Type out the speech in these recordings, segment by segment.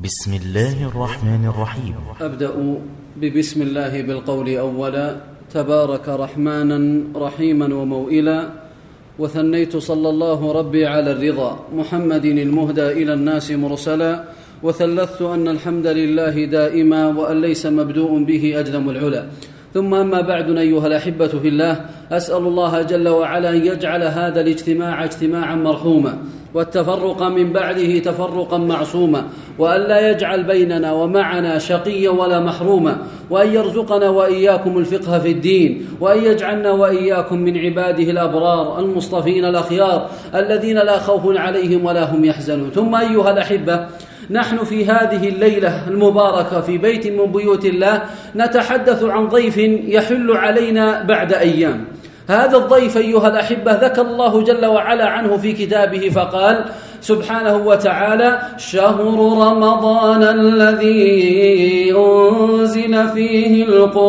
بسم الله الرحمن الرحيم. أبدأ ببسم الله بالقول أولا، تبارك رحمانا رحيما وموئلا، وثنيت صلى الله ربي على الرضا محمد المهدى إلى الناس مرسلا، وثلثت أن الحمد لله دائما وأن ليس مبدوء به أجدم العلا. ثم أما بعد، أيها الأحبة في الله، أسأل الله جل وعلا أن يجعل هذا الاجتماع اجتماعا مرحوما، والتفرق من بعده تفرقا معصوما، وأن لا يجعل بيننا ومعنا شقيا ولا محروما، وأن يرزقنا وإياكم الفقه في الدين، وأن يجعلنا وإياكم من عباده الأبرار المصطفين الأخيار الذين لا خوف عليهم ولا هم يحزنون. ثم أيها الأحبة، نحن في هذه الليلة المباركة في بيت من بيوت الله نتحدث عن ضيف يحل علينا بعد أيام. هذا الضيف أيها الأحبة ذكر الله جل وعلا عنه في كتابه فقال سبحانه وتعالى: شهر رمضان الذي أنزل فيه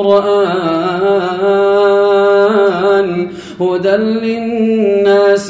القرآن هدى للناس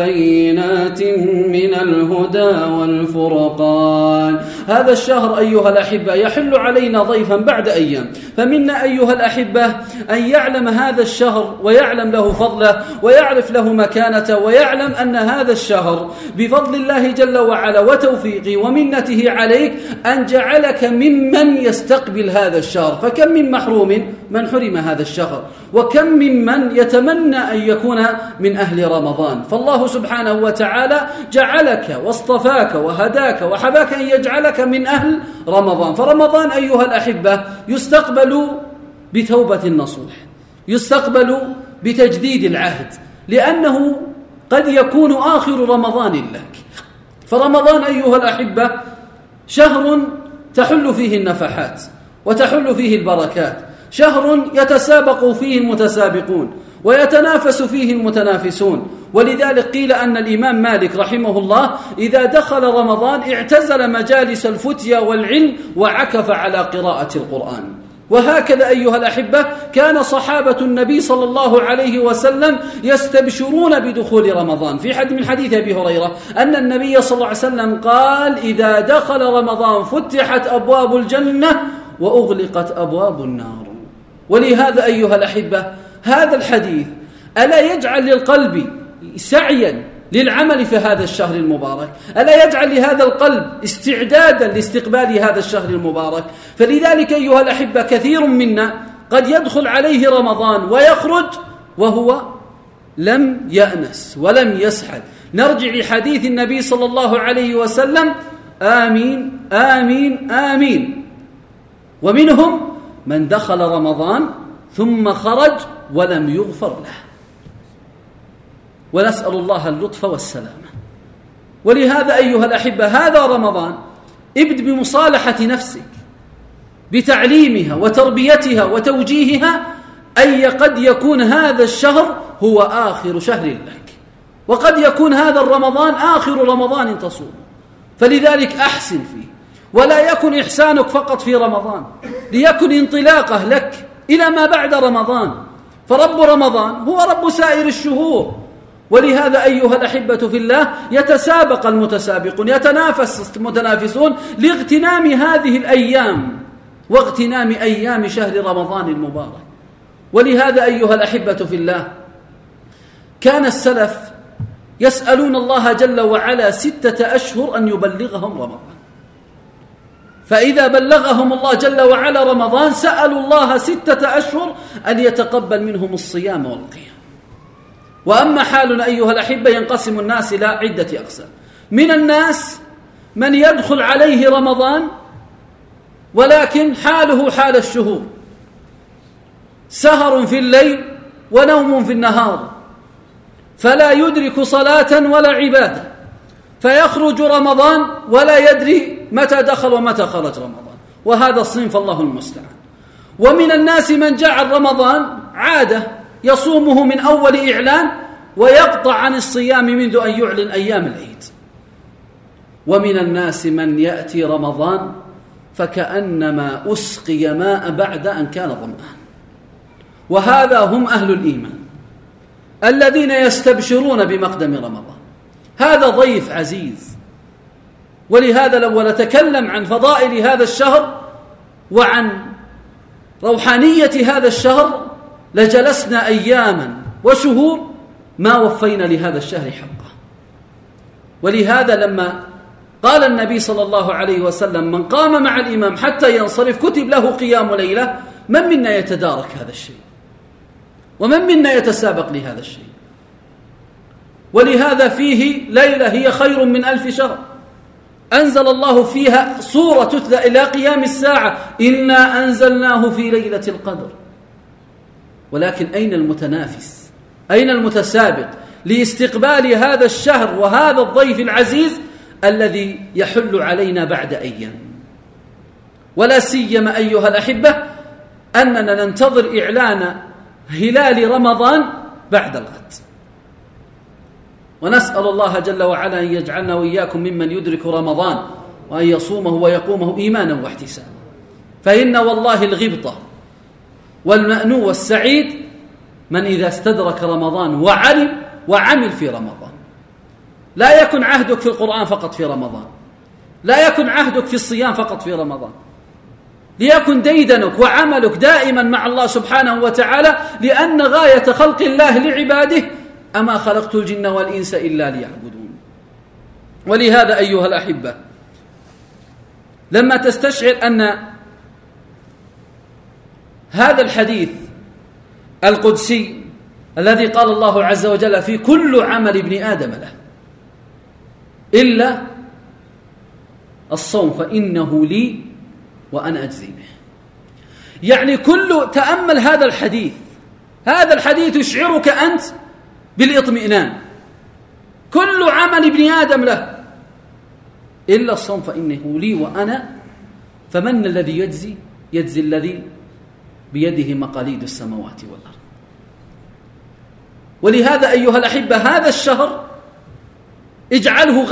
وبينات من الهدى والفرقان. هذا الشهر أيها الأحبة يحل علينا ضيفا بعد أيام، فمنا أيها الأحبة أن يعلم هذا الشهر ويعلم له فضله ويعرف له مكانته، ويعلم أن هذا الشهر بفضل الله جل وعلا وتوفيقه ومنته عليك أن جعلك ممن يستقبل هذا الشهر. فكم من محروم من حرم هذا الشهر، وكم ممن يتمنى أن يكون من أهل رمضان. فالله سبحانه وتعالى جعلك واصطفاك وهداك وحباك أن يجعلك من أهل رمضان. فرمضان أيها الأحبة يستقبل بتوبة نصوح، يستقبل بتجديد العهد، لأنه قد يكون آخر رمضان لك. فرمضان أيها الأحبة شهر تحل فيه النفحات وتحل فيه البركات، شهر يتسابق فيه المتسابقون ويتنافس فيه المتنافسون. ولذلك قيل أن الإمام مالك رحمه الله إذا دخل رمضان اعتزل مجالس الفتيا والعلم وعكف على قراءة القرآن. وهكذا أيها الأحبة كان صحابة النبي صلى الله عليه وسلم يستبشرون بدخول رمضان. في من حديث أبي هريرة أن النبي صلى الله عليه وسلم قال: إذا دخل رمضان فتحت أبواب الجنة وأغلقت أبواب النار. ولهذا أيها الأحبة هذا الحديث ألا يجعل للقلب سعيا للعمل في هذا الشهر المبارك؟ ألا يجعل لهذا القلب استعدادا لاستقبال هذا الشهر المبارك؟ فلذلك أيها الأحبة كثير منا قد يدخل عليه رمضان ويخرج وهو لم يأنس ولم يسعد. نرجع لحديث النبي صلى الله عليه وسلم: آمين آمين آمين. ومنهم من دخل رمضان ثم خرج ولم يغفر له، ونسأل الله اللطف والسلامة. ولهذا أيها الأحبة هذا رمضان ابد بمصالحة نفسك، بتعليمها وتربيتها وتوجيهها، أي قد يكون هذا الشهر هو آخر شهر لك، وقد يكون هذا الرمضان آخر رمضان تصوم. فلذلك أحسن فيه، ولا يكن إحسانك فقط في رمضان، ليكن انطلاقه لك إلى ما بعد رمضان. فرب رمضان هو رب سائر الشهور. ولهذا أيها الأحبة في الله يتسابق المتسابقون، يتنافس المتنافسون لاغتنام هذه الأيام واغتنام أيام شهر رمضان المبارك. ولهذا أيها الأحبة في الله كان السلف يسألون الله جل وعلا 6 أشهر أن يبلغهم رمضان، فإذا بلغهم الله جل وعلا رمضان سألوا الله 6 أشهر أن يتقبل منهم الصيام والقيام. وأما حالنا أيها الأحبة ينقسم الناس إلى عدة أقسام. من الناس من يدخل عليه رمضان ولكن حاله حال الشهور، سهر في الليل ونوم في النهار، فلا يدرك صلاة ولا عبادة، فيخرج رمضان ولا يدري متى دخل ومتى خرج رمضان. وهذا الصنف الله المستعان. ومن الناس من جعل رمضان عادة يصومه من أول إعلان ويقطع عن الصيام منذ أن يعلن أيام العيد. ومن الناس من يأتي رمضان فكأنما أسقي ماء بعد أن كان ظمآن. وهذا هم أهل الإيمان الذين يستبشرون بمقدم رمضان. هذا ضيف عزيز ولهذا لو نتكلم عن فضائل هذا الشهر وعن روحانية هذا الشهر لجلسنا أياما وشهور ما وفينا لهذا الشهر حقه. ولهذا لما قال النبي صلى الله عليه وسلم من قام مع الإمام حتى ينصرف كتب له قيام ليلة، من منا يتدارك هذا الشيء؟ ومن منا يتسابق لهذا الشيء؟ ولهذا فيه ليلة هي خير من 1000 شهر، أنزل الله فيها سورة تتلى إلى قيام الساعة: إنا أنزلناه في ليلة القدر. ولكن أين المتنافس؟ أين المتسابق لاستقبال هذا الشهر وهذا الضيف العزيز الذي يحل علينا بعد أيام؟ ولا سيما أيها الأحبة أننا ننتظر إعلان هلال رمضان بعد الغد، ونسأل الله جل وعلا أن يجعلنا وإياكم ممن يدرك رمضان وأن يصومه ويقومه إيمانا واحتسابا. فإن والله الغبطة والمأنو والسعيد من إذا استدرك رمضان وعمل في رمضان. لا يكن عهدك في القرآن فقط في رمضان، لا يكن عهدك في الصيام فقط في رمضان، ليكن ديدنك وعملك دائما مع الله سبحانه وتعالى، لأن غاية خلق الله لعباده: أما خلقت الجن والإنس إلا ليعبدون. ولهذا أيها الأحبة لما تستشعر أن هذا الحديث القدسي الذي قال الله عز وجل فيه: كل عمل ابن آدم له إلا الصوم فإنه لي وأنا أجزي به. يعني تأمل هذا الحديث، هذا الحديث يشعرك أنت بالإطمئنان. كل عمل ابن آدم له إلا الصوم فإنه لي وأنا، فمن الذي يجزي الذي بيده مقاليد السماوات والأرض. ولهذا أيها الأحبة هذا الشهر اجعله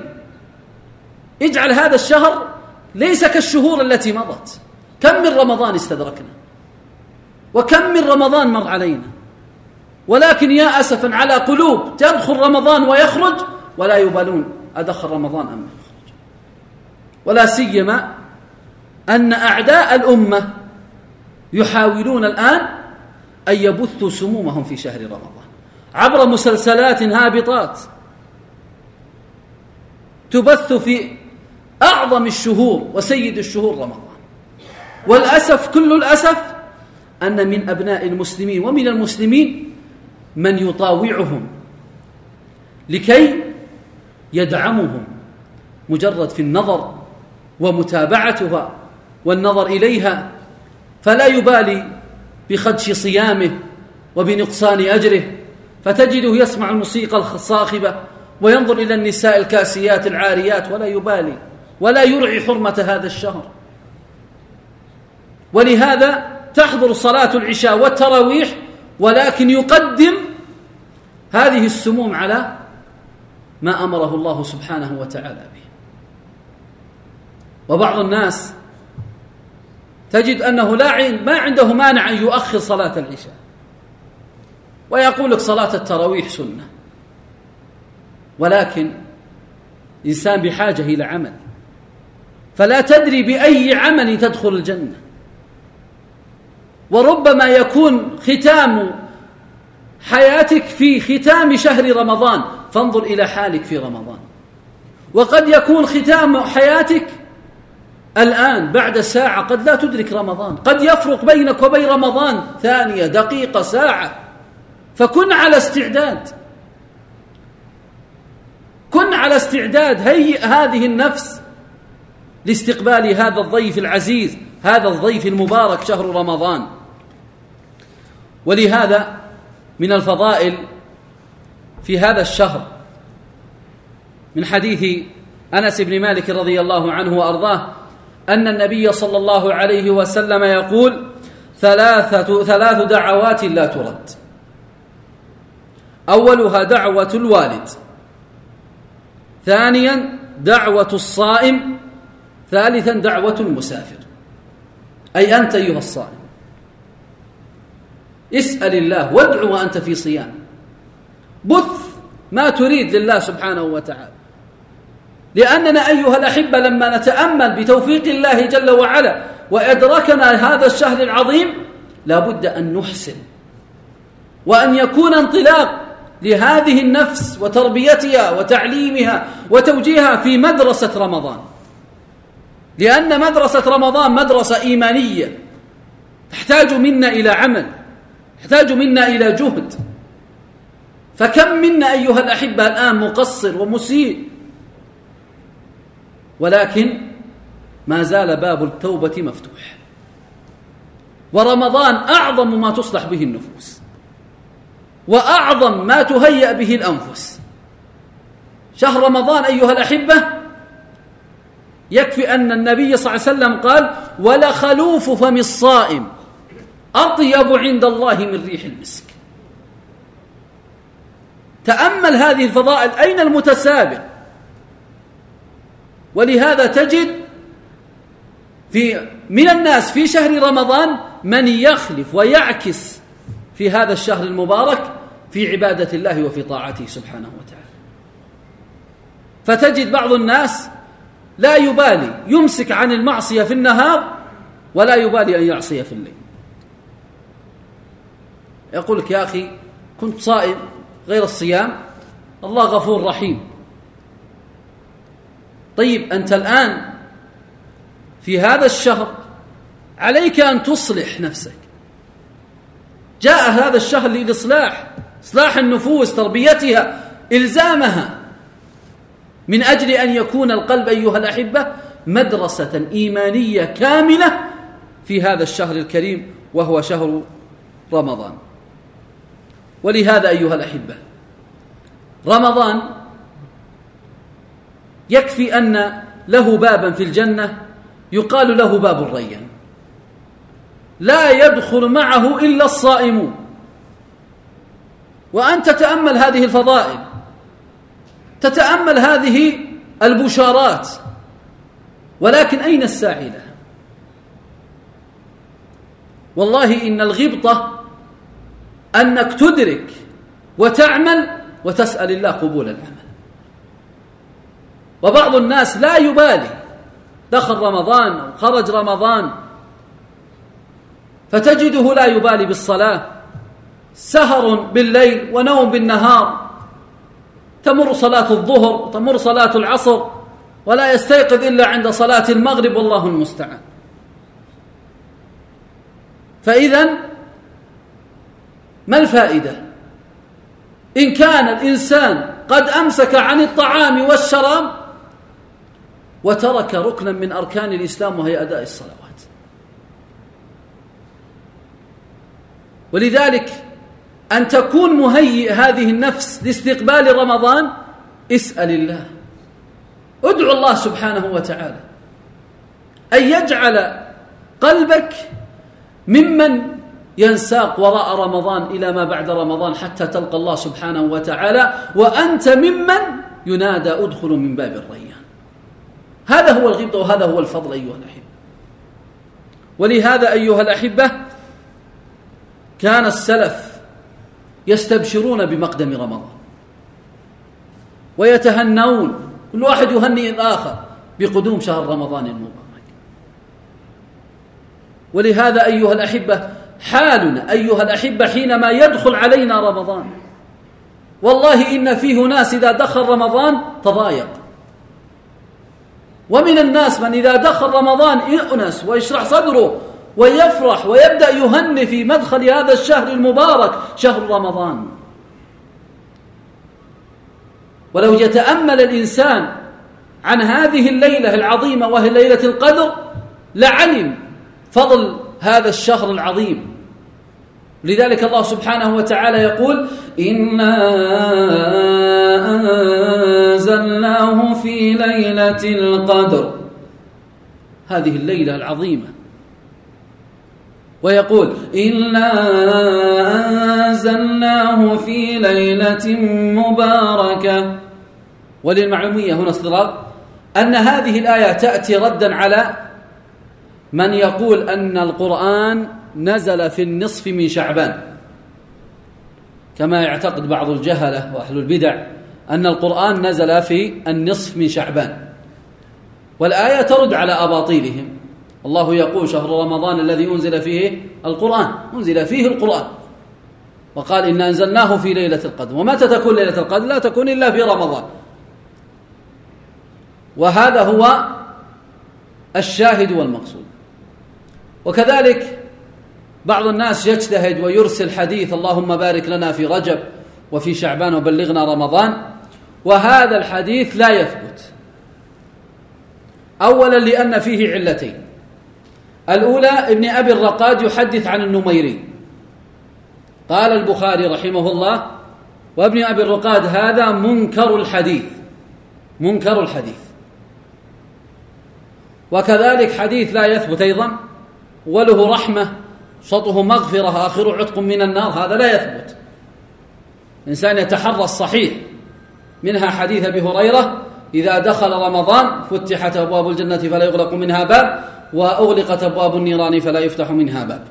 اجعل هذا الشهر ليس كالشهور التي مضت. كم من رمضان استدركنا وكم من رمضان مر علينا، ولكن يا أسفا على قلوب تدخل رمضان ويخرج ولا يبالون أدخل رمضان أم يخرج. ولا سيما أن أعداء الأمة يحاولون الآن أن يبثوا سمومهم في شهر رمضان عبر مسلسلات هابطات تبث في أعظم الشهور وسيد الشهور رمضان. والأسف كل الأسف أن من أبناء المسلمين ومن المسلمين من يطاوعهم لكي يدعمهم مجرد في النظر ومتابعتها والنظر إليها، فلا يبالي بخدش صيامه وبنقصان أجره، فتجده يسمع الموسيقى الصاخبة وينظر إلى النساء الكاسيات العاريات ولا يبالي ولا يرعي حرمة هذا الشهر. ولهذا تحضر صلاة العشاء والتراويح ولكن يقدم هذه السموم على ما أمره الله سبحانه وتعالى به. وبعض الناس تجد أنه ما عنده مانع أن يؤخر صلاة العشاء ويقول لك صلاة التراويح سنة، ولكن إنسان بحاجة إلى عمل، فلا تدري بأي عمل تدخل الجنة. وربما يكون ختام حياتك في ختام شهر رمضان، فانظر إلى حالك في رمضان. وقد يكون ختام حياتك الآن بعد ساعة، قد لا تدرك رمضان، قد يفرق بينك وبين رمضان ثانية دقيقة ساعة. فكن على استعداد، كن على استعداد، هيئ هذه النفس لاستقبال هذا الضيف العزيز، هذا الضيف المبارك شهر رمضان. ولهذا من الفضائل في هذا الشهر من حديث أنس بن مالك رضي الله عنه وأرضاه أن النبي صلى الله عليه وسلم يقول: ثلاث دعوات لا ترد، أولها دعوة الوالد، ثانيا دعوة الصائم، ثالثا دعوة المسافر. أي أنت أيها الصائم اسأل الله وادعو وأنت في صيام، بث ما تريد لله سبحانه وتعالى. لأننا أيها الأحبة لما نتأمل بتوفيق الله جل وعلا وأدركنا هذا الشهر العظيم لا بد أن نحسن وأن يكون انطلاق لهذه النفس وتربيتها وتعليمها وتوجيهها في مدرسة رمضان، لأن مدرسة رمضان مدرسة إيمانية تحتاج منا إلى عمل، تحتاج منا إلى جهد. فكم منا أيها الأحبة الآن مقصر ومسيء، ولكن ما زال باب التوبة مفتوح، ورمضان أعظم ما تصلح به النفوس وأعظم ما تهيأ به الأنفس. شهر رمضان أيها الأحبة يكفي أن النبي صلى الله عليه وسلم قال: ولخلوف فم الصائم أطيب عند الله من ريح المسك. تأمل هذه الفضائل، أين المتسابق؟ ولهذا تجد من الناس في شهر رمضان من يخلف ويعكس في هذا الشهر المبارك في عبادة الله وفي طاعته سبحانه وتعالى. فتجد بعض الناس لا يبالي، يمسك عن المعصية في النهار ولا يبالي أن يعصي في الليل. يقول لك: يا أخي كنت صائم غير الصيام، الله غفور رحيم. طيب أنت الآن في هذا الشهر عليك أن تصلح نفسك. جاء هذا الشهر للإصلاح، إصلاح النفوس، تربيتها، إلزامها، من أجل أن يكون القلب أيها الأحبة مدرسة إيمانية كاملة في هذا الشهر الكريم وهو شهر رمضان. ولهذا أيها الأحبة رمضان يكفي أن له بابا في الجنة يقال له باب الريان، لا يدخل معه إلا الصائمون. وأن تتأمل هذه الفضائل، تتأمل هذه البشارات، ولكن أين الساعي لها؟ والله إن الغبطة أنك تدرك وتعمل وتسأل الله قبول العمل. وبعض الناس لا يبالي، دخل رمضان أو خرج رمضان، فتجده لا يبالي بالصلاة، سهر بالليل ونوم بالنهار، تمر صلاة الظهر، تمر صلاة العصر، ولا يستيقظ إلا عند صلاة المغرب، والله المستعان. فإذن ما الفائدة إن كان الإنسان قد أمسك عن الطعام والشراب وترك ركنا من أركان الإسلام وهي أداء الصلوات؟ ولذلك أن تكون مهيئ هذه النفس لاستقبال رمضان، اسأل الله، ادعو الله سبحانه وتعالى أن يجعل قلبك ممن ينساق وراء رمضان إلى ما بعد رمضان حتى تلقى الله سبحانه وتعالى وأنت ممن ينادى ادخل من باب الريان. هذا هو الغبطة وهذا هو الفضل أيها الأحبة. ولهذا أيها الأحبة كان السلف يستبشرون بمقدم رمضان ويتهنون، كل واحد يهنئ الآخر بقدوم شهر رمضان المبارك. ولهذا أيها الأحبة حالنا أيها الأحبة حينما يدخل علينا رمضان، والله إن فيه ناس إذا دخل رمضان تضايق، ومن الناس من إذا دخل رمضان يأنس ويشرح صدره ويفرح ويبدأ يهني في مدخل هذا الشهر المبارك شهر رمضان. ولو يتأمل الإنسان عن هذه الليلة العظيمة وهي ليلة القدر لعلم فضل هذا الشهر العظيم. لذلك الله سبحانه وتعالى يقول: إنا أنزلناه في ليلة القدر، هذه الليلة العظيمة. ويقول: إنا أنزلناه في ليلة مباركة. وللمعلومية هنا استدراك أن هذه الآية تأتي ردا على من يقول أن القرآن نزل في النصف من شعبان، كما يعتقد بعض الجهلة وأهل البدع أن القرآن نزل في النصف من شعبان، والآية ترد على أباطيلهم. الله يقول: شهر رمضان الذي أنزل فيه القرآن، أنزل فيه القرآن، وقال: إنا أنزلناه في ليلة القدر. ومتى تكون ليلة القدر؟ لا تكون إلا في رمضان. وهذا هو الشاهد والمقصود. وكذلك بعض الناس يجتهد ويرسل حديث: اللهم بارك لنا في رجب وفي شعبان وبلغنا رمضان، وهذا الحديث لا يثبت. أولا لأن فيه علتين: الأولى ابن أبي الرقاد يحدث عن النميري، قال البخاري رحمه الله: وابن أبي الرقاد هذا منكر الحديث، منكر الحديث. وكذلك حديث لا يثبت أيضا: وله رحمة شطه مغفرة آخر عتق من النار، هذا لا يثبت. الإنسان يتحرى الصحيح، منها حديث أبي هريرة: إذا دخل رمضان فتحت أبواب الجنة فلا يغلق منها باب، وأغلقت أبواب النيران فلا يفتح منها باب.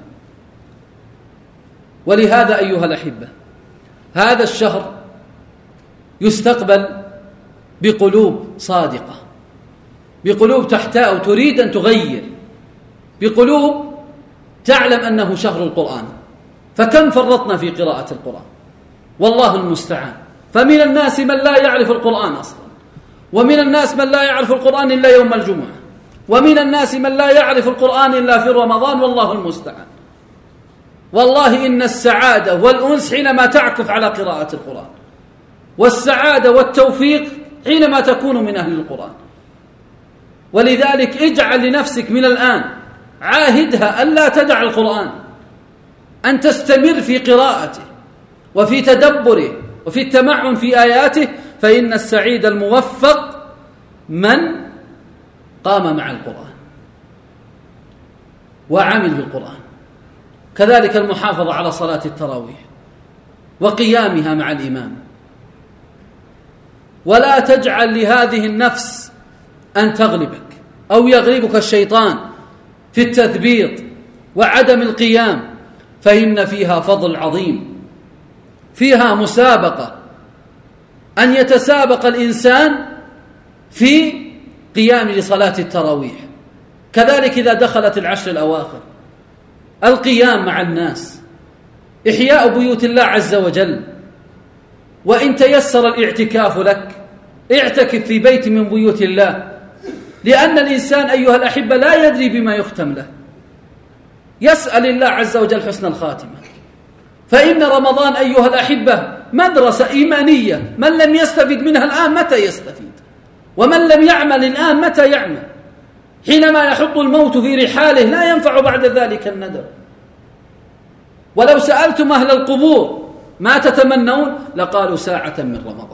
ولهذا أيها الأحبة، هذا الشهر يستقبل بقلوب صادقة، بقلوب تحتاء تريد أن تغير، بقلوب تعلم أنه شهر القرآن. فكم فرطنا في قراءة القرآن، والله المستعان. فمن الناس من لا يعرف القرآن أصلا، ومن الناس من لا يعرف القرآن إلا يوم الجمعة، ومن الناس من لا يعرف القرآن إلا في رمضان، والله المستعان. والله إن السعادة والأنس حينما تعكف على قراءة القرآن، والسعادة والتوفيق حينما تكون من أهل القرآن. ولذلك اجعل لنفسك من الآن، عاهدها ألا تدع القرآن، أن تستمر في قراءته وفي تدبره وفي التمعن في آياته، فإن السعيد الموفق من قام مع القرآن وعمل بالقرآن. كذلك المحافظة على صلاة التراويح وقيامها مع الإمام. ولا تجعل لهذه النفس أن تغلبك أو يغلبك الشيطان في التثبيط وعدم القيام، فإن فيها فضل عظيم، فيها مسابقة، أن يتسابق الإنسان في قيام لصلاة التراويح. كذلك إذا دخلت العشر الأواخر، القيام مع الناس، إحياء بيوت الله عز وجل. وإن تيسر الاعتكاف لك، اعتكف في بيت من بيوت الله، لأن الإنسان أيها الأحبة لا يدري بما يختم له، يسأل الله عز وجل حسن الخاتمة. فإن رمضان أيها الأحبة مدرسة إيمانية، من لم يستفد منها الآن متى يستفيد؟ ومن لم يعمل الآن متى يعمل؟ حينما يحط الموت في رحاله لا ينفع بعد ذلك الندم. ولو سألتم أهل القبور ما تتمنون لقالوا ساعة من رمضان.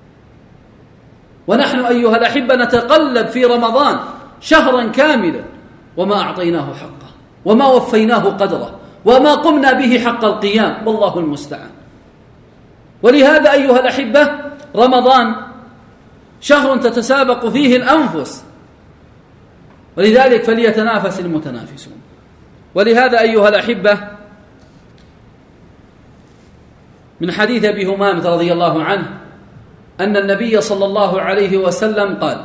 ونحن أيها الأحبة نتقلب في رمضان شهرا كاملا وما أعطيناه حقه، وما وفيناه قدره، وما قمنا به حق القيام، والله المستعان. ولهذا أيها الأحبة رمضان شهر تتسابق فيه الأنفس، ولذلك فليتنافس المتنافسون. ولهذا أيها الأحبة من حديث أبي همامة رضي الله عنه أن النبي صلى الله عليه وسلم قال: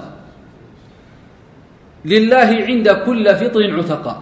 لله عند كل فطر عتقاء.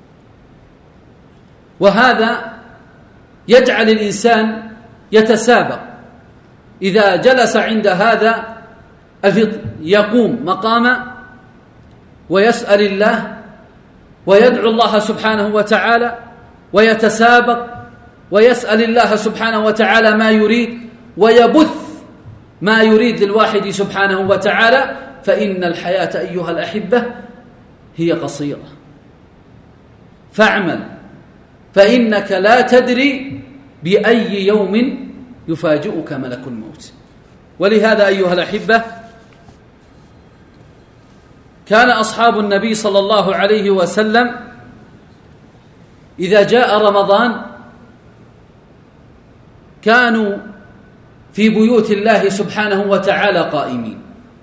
وهذا يجعل الإنسان يتسابق، إذا جلس عند هذا الفطر يقوم مقام ويسأل الله ويدعو الله سبحانه وتعالى، ويتسابق ويسأل الله سبحانه وتعالى ما يريد، ويبث ما يريد للواحد سبحانه وتعالى. فإن الحياة أيها الأحبة هي قصيرة، فاعمل، فإنك لا تدري بأي يوم يفاجئك ملك الموت. ولهذا أيها الأحبة كان أصحاب النبي صلى الله عليه وسلم إذا جاء رمضان كانوا في بيوت الله سبحانه وتعالى قائمين،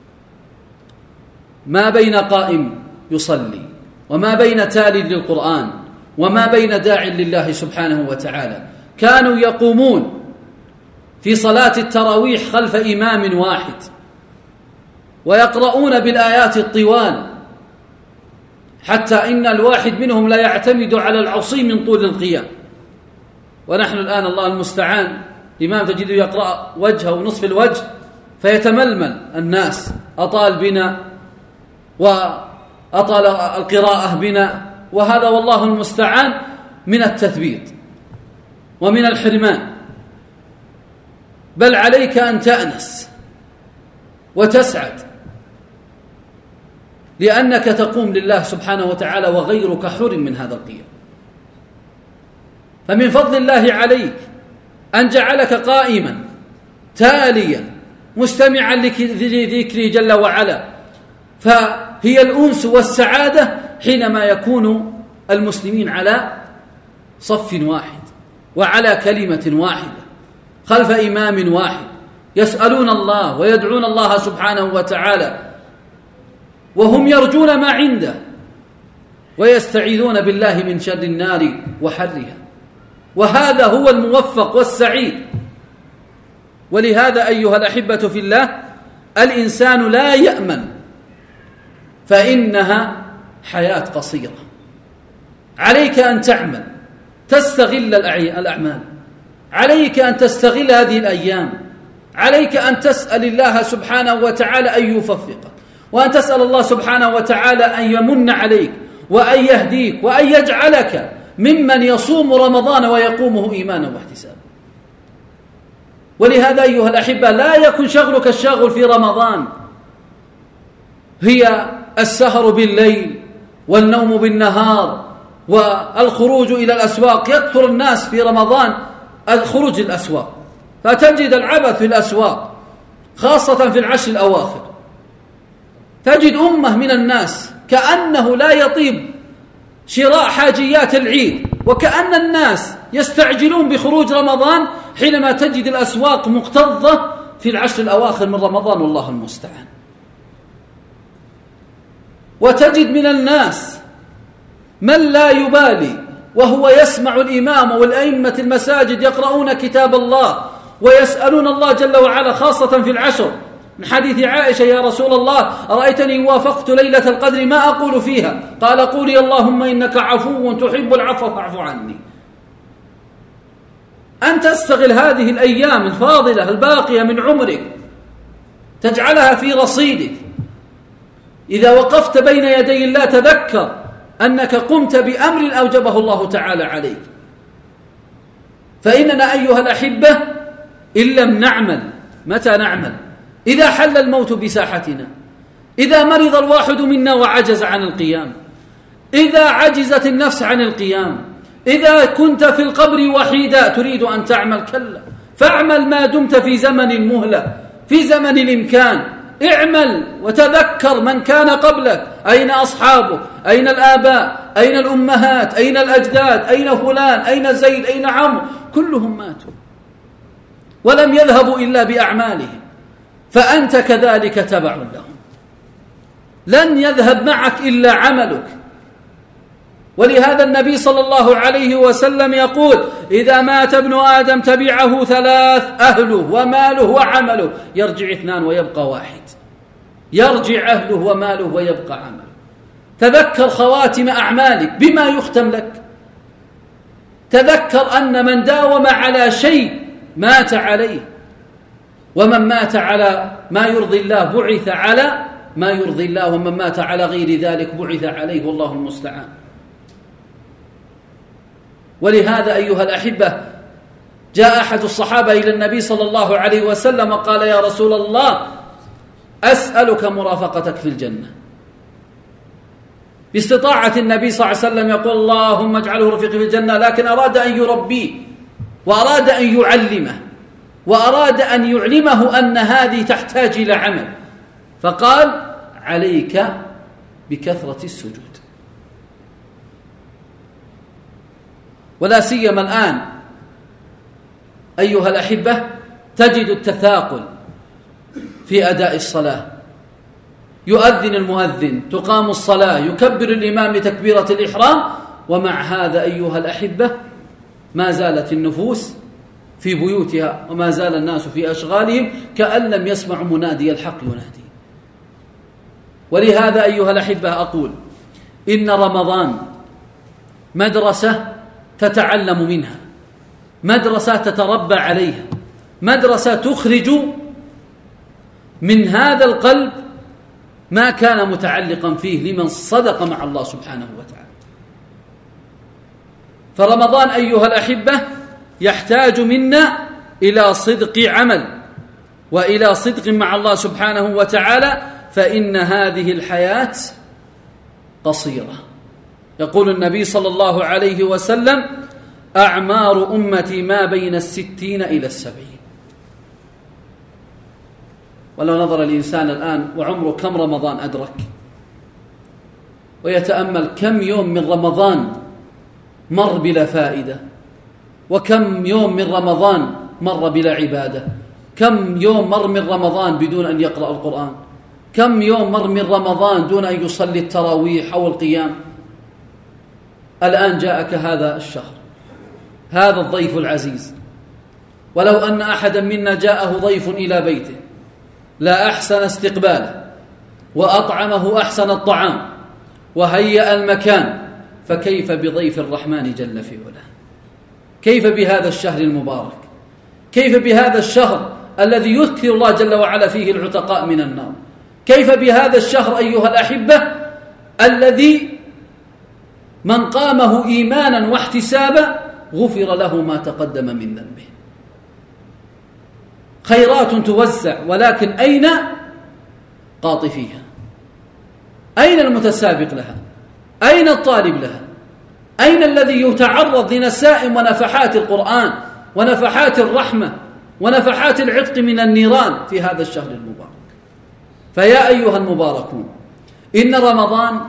ما بين قائم يصلي، وما بين تال للقرآن، وما بين داع لله سبحانه وتعالى. كانوا يقومون في صلاة التراويح خلف إمام واحد ويقرؤون بالآيات الطوال حتى إن الواحد منهم لا يعتمد على العصي من طول القيام. ونحن الآن الله المستعان إمام تجده يقرأ وجهه ونصف الوجه فيتململ الناس، أطال بنا وأطال القراءة بنا، وهذا والله المستعان من التثبيت ومن الحرمان. بل عليك أن تأنس وتسعد لأنك تقوم لله سبحانه وتعالى وغيرك حرم من هذا القيام. فمن فضل الله عليك أن جعلك قائما تاليا مستمعا لذكره جل وعلا، فهي الأنس والسعادة حينما يكون المسلمين على صف واحد وعلى كلمة واحدة خلف إمام واحد يسألون الله ويدعون الله سبحانه وتعالى وهم يرجون ما عنده ويستعيذون بالله من شر النار وحرها، وهذا هو الموفق والسعيد. ولهذا أيها الأحبة في الله الإنسان لا يأمن، فإنها حياة قصيرة. عليك أن تعمل تستغل الأعمال، عليك أن تستغل هذه الأيام، عليك أن تسأل الله سبحانه وتعالى أن يوفقك، وأن تسأل الله سبحانه وتعالى أن يمن عليك وأن يهديك وأن يجعلك ممن يصوم رمضان ويقومه إيمانا واحتسابا. ولهذا أيها الأحبة لا يكن شغلك الشاغل في رمضان هي السهر بالليل والنوم بالنهار والخروج إلى الأسواق. يكثر الناس في رمضان الخروج للأسواق، فتجد العبث في الأسواق خاصة في العشر الأواخر. تجد أمة من الناس كأنه لا يطيب شراء حاجيات العيد، وكأن الناس يستعجلون بخروج رمضان حينما تجد الأسواق مكتظة في العشر الأواخر من رمضان، والله المستعان. وتجد من الناس من لا يبالي وهو يسمع الإمام والأئمة المساجد يقرؤون كتاب الله ويسألون الله جل وعلا خاصة في العشر. من حديث عائشة: يا رسول الله أرأيتني وافقت ليلة القدر ما أقول فيها؟ قال: قولي اللهم إنك عفو تحب العفو فاعف عني. أن تستغل هذه الأيام الفاضلة الباقية من عمرك، تجعلها في رصيدك. إذا وقفت بين يدي الله تذكر أنك قمت بأمر أوجبه الله تعالى عليك. فإننا أيها الأحبة إن لم نعمل، متى نعمل؟ إذا حل الموت بساحتنا، إذا مرض الواحد منا وعجز عن القيام، إذا عجزت النفس عن القيام، إذا كنت في القبر وحيدا تريد أن تعمل، كلا، فاعمل ما دمت في زمن المهلة، في زمن الإمكان. اعمل وتذكر من كان قبلك، أين أصحابك؟ أين الآباء؟ أين الأمهات؟ أين الأجداد؟ أين فلان؟ أين زيد؟ أين عمرو؟ كلهم ماتوا ولم يذهبوا إلا بأعمالهم، فأنت كذلك تبع لهم، لن يذهب معك إلا عملك. ولهذا النبي صلى الله عليه وسلم يقول: إذا مات ابن آدم تبعه ثلاث: أهله وماله وعمله، يرجع اثنان ويبقى واحد. يرجع أهله وماله ويبقى عمله. تذكر خواتم أعمالك بما يختم لك. تذكر أن من داوم على شيء مات عليه، ومن مات على ما يرضي الله بعث على ما يرضي الله، ومن مات على غير ذلك بعث عليه، والله المستعان. ولهذا أيها الأحبة جاء أحد الصحابة إلى النبي صلى الله عليه وسلم قال: يا رسول الله أسألك مرافقتك في الجنة. باستطاعة النبي صلى الله عليه وسلم يقول: اللهم اجعله رفيقي في الجنة، لكن أراد أن يربيه وأراد أن يعلمه وأراد أن يعلمه أن هذه تحتاج إلى عمل، فقال: عليك بكثرة السجود. ولا سيما الآن أيها الأحبة تجد التثاقل في أداء الصلاة. يؤذن المؤذن، تقام الصلاة، يكبر الإمام بتكبيرة الإحرام، ومع هذا أيها الأحبة ما زالت النفوس في بيوتها، وما زال الناس في أشغالهم كأن لم يسمعوا منادي الحق ينادي. ولهذا أيها الأحبة أقول إن رمضان مدرسة تتعلم منها، مدرسة تتربى عليها، مدرسة تخرج من هذا القلب ما كان متعلقا فيه لمن صدق مع الله سبحانه وتعالى. فرمضان أيها الأحبة يحتاج منا إلى صدق عمل وإلى صدق مع الله سبحانه وتعالى، فإن هذه الحياة قصيرة. يقول النبي صلى الله عليه وسلم: أعمار أمتي ما بين 60 إلى 70. ولو نظر الإنسان الآن وعمره كم رمضان أدرك، ويتأمل كم يوم من رمضان مر بلا فائدة، وكم يوم من رمضان مر بلا عبادة، كم يوم مر من رمضان بدون أن يقرأ القرآن، كم يوم مر من رمضان دون أن يصلي التراويح أو القيام. الآن جاءك هذا الشهر، هذا الضيف العزيز، ولو أن أحدا منا جاءه ضيف إلى بيته لا أحسن استقباله وأطعمه أحسن الطعام وهيأ المكان، فكيف بضيف الرحمن جل في علاه؟ كيف بهذا الشهر المبارك؟ كيف بهذا الشهر الذي يذكر الله جل وعلا فيه العتقاء من النار؟ كيف بهذا الشهر أيها الأحبة الذي من قامه إيمانا واحتسابا غفر له ما تقدم من ذنبه؟ خيرات توزع، ولكن أين قاطفيها؟ أين المتسابق لها؟ أين الطالب لها؟ أين الذي يتعرض لنسائم ونفحات القرآن ونفحات الرحمة ونفحات العتق من النيران في هذا الشهر المبارك؟ فيا أيها المباركون، إن رمضان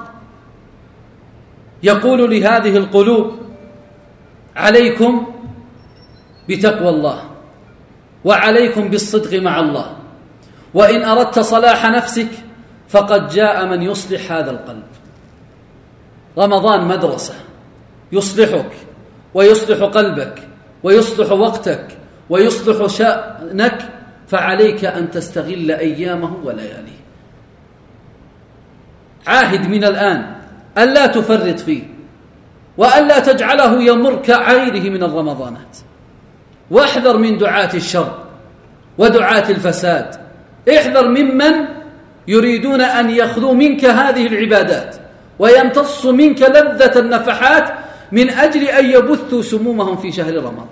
يقول لهذه القلوب: عليكم بتقوى الله، وعليكم بالصدق مع الله، وإن أردت صلاح نفسك فقد جاء من يصلح هذا القلب. رمضان مدرسة يصلحك ويصلح قلبك ويصلح وقتك ويصلح شأنك، فعليك أن تستغل أيامه ولياليه. عاهد من الآن ألا تفرط فيه، وألا تجعله يمر كغيره من الرمضانات، واحذر من دعاة الشر ودعاة الفساد، احذر ممن يريدون أن يأخذوا منك هذه العبادات ويمتصوا منك لذة النفحات من أجل أن يبثوا سمومهم في شهر رمضان.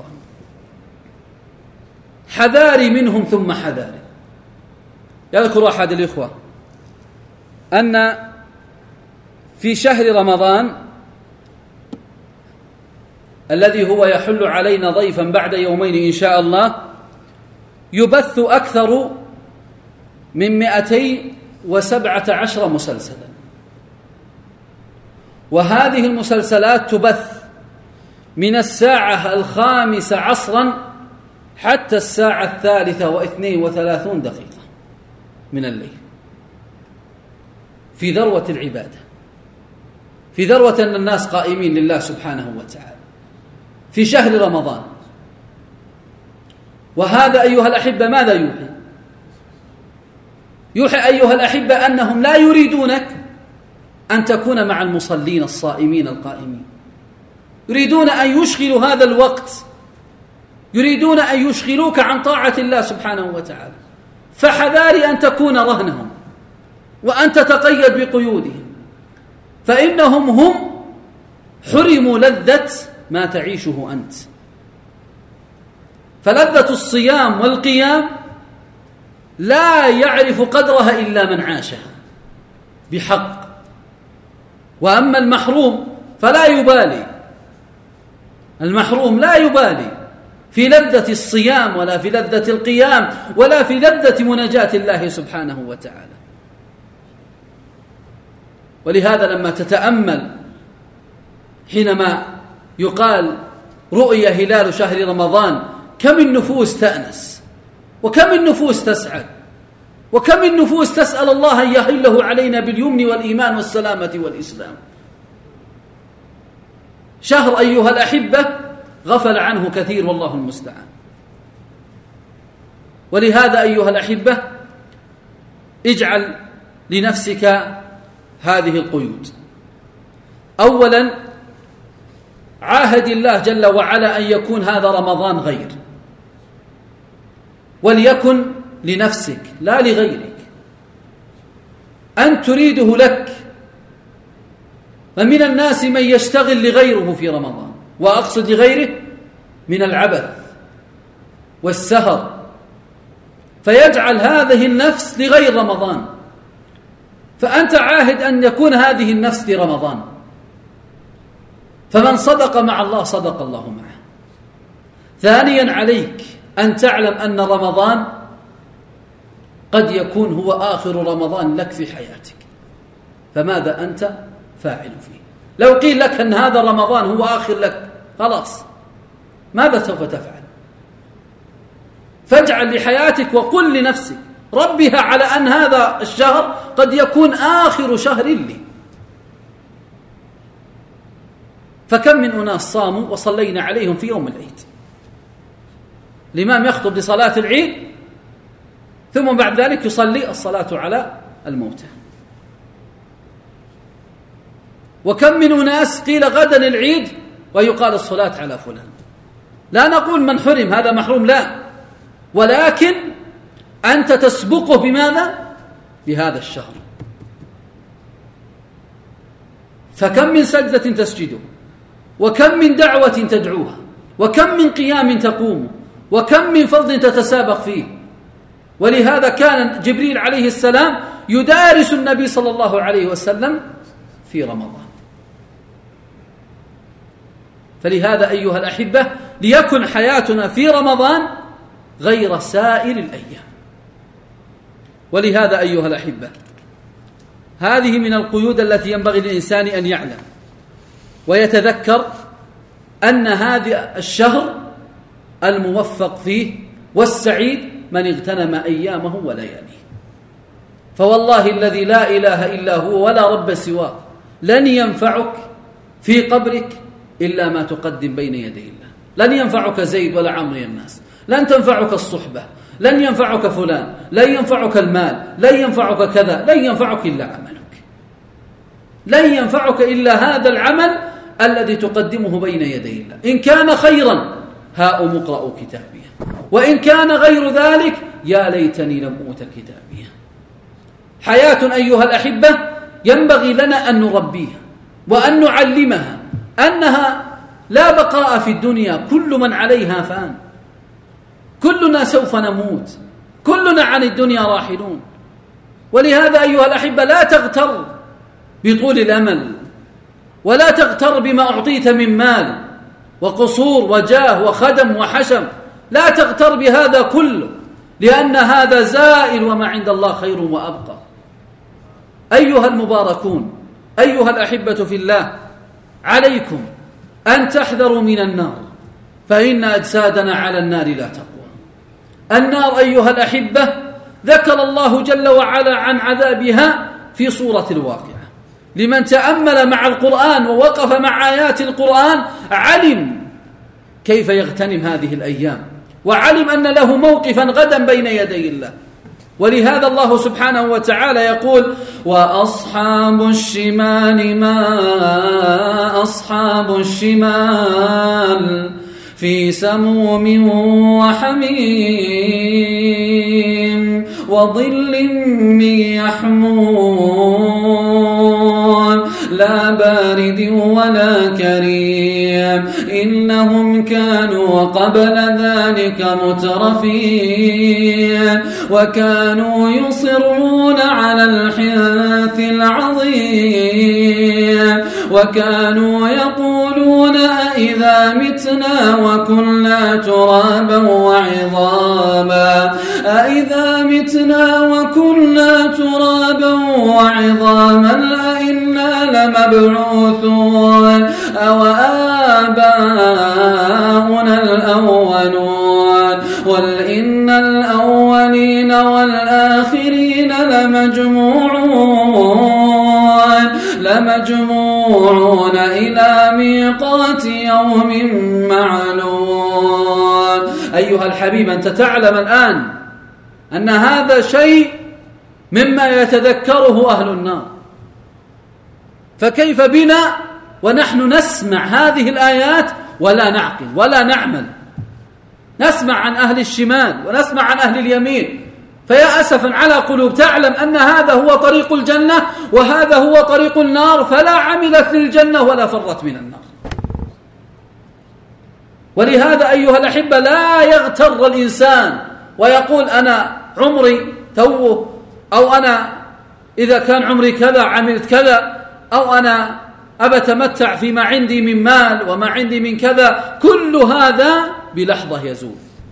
حذاري منهم ثم حذاري. يذكر أحد الإخوة أن في شهر رمضان الذي هو يحل علينا ضيفا بعد يومين إن شاء الله يبث أكثر من 217 مسلسلا، وهذه المسلسلات تبث من 5:05 حتى 3:32 من الليل، في ذروة العبادة، في ذروة أن الناس قائمين لله سبحانه وتعالى في شهر رمضان. وهذا أيها الأحبة ماذا يوحي؟ يوحي أيها الأحبة أنهم لا يريدونك أن تكون مع المصلين الصائمين القائمين، يريدون أن يشغلوا هذا الوقت، يريدون أن يشغلوك عن طاعة الله سبحانه وتعالى. فحذاري أن تكون رهنهم وأن تتقيد بقيودهم، فإنهم هم حرموا لذة ما تعيشه أنت. فلذة الصيام والقيام لا يعرف قدرها إلا من عاشها بحق، وأما المحروم فلا يبالي، المحروم لا يبالي في لذة الصيام ولا في لذة القيام ولا في لذة مناجاة الله سبحانه وتعالى. ولهذا لما تتأمل حينما يقال رؤيا هلال شهر رمضان، كم النفوس تأنس، وكم النفوس تسعد، وكم النفوس تسأل الله أن يهله علينا باليمن والإيمان والسلامة والإسلام. شهر أيها الأحبة غفل عنه كثير والله المستعان. ولهذا أيها الأحبة اجعل لنفسك هذه القيود. أولا عاهد الله جل وعلا أن يكون هذا رمضان غير، وليكن لنفسك لا لغيرك، أن تريده لك. فمن الناس من يشتغل لغيره في رمضان، وأقصد لغيره من العبث والسهر، فيجعل هذه النفس لغير رمضان. فأنت عاهد أن يكون هذه النفس لرمضان، فمن صدق مع الله صدق الله معه. ثانيا عليك أن تعلم أن رمضان قد يكون هو آخر رمضان لك في حياتك، فماذا أنت فاعل فيه؟ لو قيل لك أن هذا رمضان هو آخر لك، خلاص ماذا سوف تفعل؟ فاجعل لحياتك وقل لنفسك ربها على أن هذا الشهر قد يكون آخر شهر لي. فكم من أناس صاموا وصلينا عليهم في يوم العيد، الإمام يخطب لصلاة العيد ثم بعد ذلك يصلي الصلاة على الموتى. وكم من أناس قيل غدا العيد ويقال الصلاة على فلان. لا نقول من حرم هذا محروم، لا، ولكن أنت تسبقه بماذا؟ بهذا الشهر. فكم من سجدة تسجده، وكم من دعوة تدعوها، وكم من قيام تقوم، وكم من فضل تتسابق فيه. ولهذا كان جبريل عليه السلام يدارس النبي صلى الله عليه وسلم في رمضان. فلهذا أيها الأحبة ليكن حياتنا في رمضان غير سائر الأيام. ولهذا أيها الأحبة هذه من القيود التي ينبغي للإنسان أن يعلم ويتذكر أن هذا الشهر الموفق فيه والسعيد من اغتنم أيامه ولياليه. فوالله الذي لا إله إلا هو ولا رب سواه لن ينفعك في قبرك إلا ما تقدم بين يدي الله. لن ينفعك زيد ولا عمرو الناس، لن تنفعك الصحبة، لن ينفعك فلان، لن ينفعك المال، لن ينفعك كذا، لن ينفعك إلا عملك، لن ينفعك إلا هذا العمل الذي تقدمه بين يدي الله. إن كان خيرا هاؤم اقرأوا كتابيه، وإن كان غير ذلك يا ليتني لم أوت كتابيه. حياة أيها الأحبة ينبغي لنا أن نربيها وأن نعلمها أنها لا بقاء في الدنيا، كل من عليها فان، كلنا سوف نموت، كلنا عن الدنيا راحلون. ولهذا أيها الأحبة لا تغتر بطول الأمل، ولا تغتر بما أعطيت من مال وقصور وجاه وخدم وحشم، لا تغتر بهذا كله، لأن هذا زائل وما عند الله خير وأبقى. أيها المباركون، أيها الأحبة في الله، عليكم أن تحذروا من النار، فإن أجسادنا على النار لا تقوى. النار أيها الأحبة ذكر الله جل وعلا عن عذابها في سورة الواقعة. لمن تأمل مع القرآن ووقف مع آيات القرآن علم كيف يغتنم هذه الأيام، وعلم أن له موقفا غدا بين يدي الله. ولهذا الله سبحانه وتعالى يقول: وأصحاب الشمال ما أصحاب الشمال في سموم وحميم وظل من يحموم لا بارد ولا كريم إنهم كانوا قبل ذلك مترفين وكانوا يصرون على الحنث العظيم وكانوا يقولون أئذا متنا وكنا ترابا وعظاما أئذا متنا وكنا ترابا وعظاما أئنا لمبعوثون أو آباؤنا الأولون قل إن الأولين والآخرين لمجموعون إلى ميقات يوم معلوم. أيها الحبيب، أنت تعلم الآن أن هذا شيء مما يتذكره أهل النار. فكيف بنا ونحن نسمع هذه الآيات ولا نعقل ولا نعمل؟ نسمع عن أهل الشمال ونسمع عن أهل اليمين، فيا أسفا على قلوب تعلم أن هذا هو طريق الجنة وهذا هو طريق النار، فلا عملت للجنة ولا فرت من النار. ولهذا أيها الأحبة لا يغتر الإنسان ويقول أنا عمري توه، أو أنا إذا كان عمري كذا عملت كذا، أو أنا أبتمتع فيما عندي من مال وما عندي من كذا. كل هذا بلحظة يزول،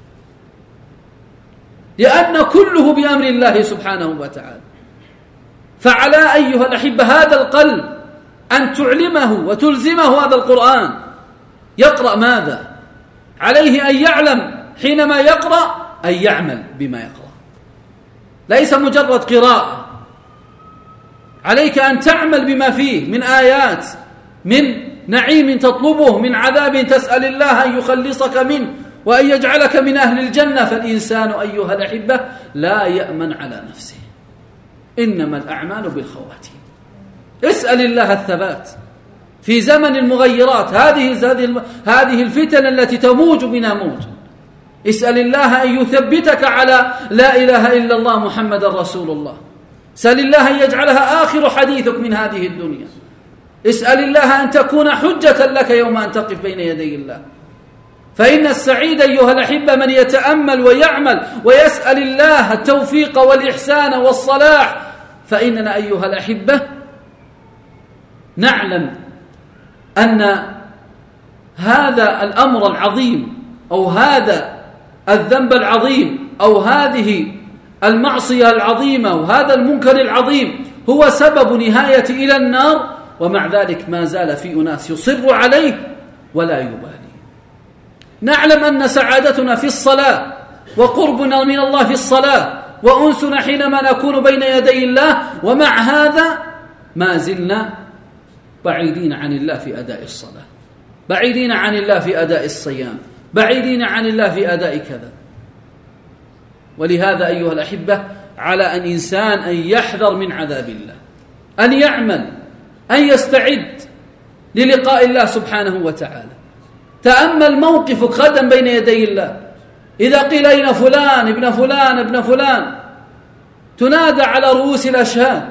لأن كله بأمر الله سبحانه وتعالى. فعلى أيها الأحبة هذا القلب أن تعلمه وتلزمه هذا القرآن. يقرأ ماذا؟ عليه أن يعلم حينما يقرأ أن يعمل بما يقرأ، ليس مجرد قراءة. عليك أن تعمل بما فيه من آيات، من نعيم تطلبه، من عذاب تسأل الله أن يخلصك منه وأن يجعلك من أهل الجنة. فالإنسان أيها الأحبة لا يأمن على نفسه، إنما الأعمال بالخواتيم. اسأل الله الثبات في زمن المغيرات، هذه الفتن التي تموج بنا موج. اسأل الله أن يثبتك على لا إله إلا الله محمد رسول الله. اسأل الله أن يجعلها آخر حديثك من هذه الدنيا. اسأل الله أن تكون حجة لك يوم أن تقف بين يدي الله. فإن السعيد أيها الأحبة من يتأمل ويعمل ويسأل الله التوفيق والإحسان والصلاح. فإننا أيها الأحبة نعلم أن هذا الأمر العظيم أو هذا الذنب العظيم أو هذه المعصية العظيمة وهذا المنكر العظيم هو سبب نهاية إلى النار، ومع ذلك ما زال في أناس يصر عليه ولا يبالي. نعلم أن سعادتنا في الصلاة وقربنا من الله في الصلاة وأنسنا حينما نكون بين يدي الله، ومع هذا ما زلنا بعيدين عن الله في أداء الصلاة، بعيدين عن الله في أداء الصيام، بعيدين عن الله في أداء كذا. ولهذا أيها الأحبة على الإنسان أن يحذر من عذاب الله، أن يعمل، أن يستعد للقاء الله سبحانه وتعالى. تأمل موقفك غدا بين يدي الله، إذا قيل أين فلان ابن فلان ابن فلان تنادى على رؤوس الأشهاد،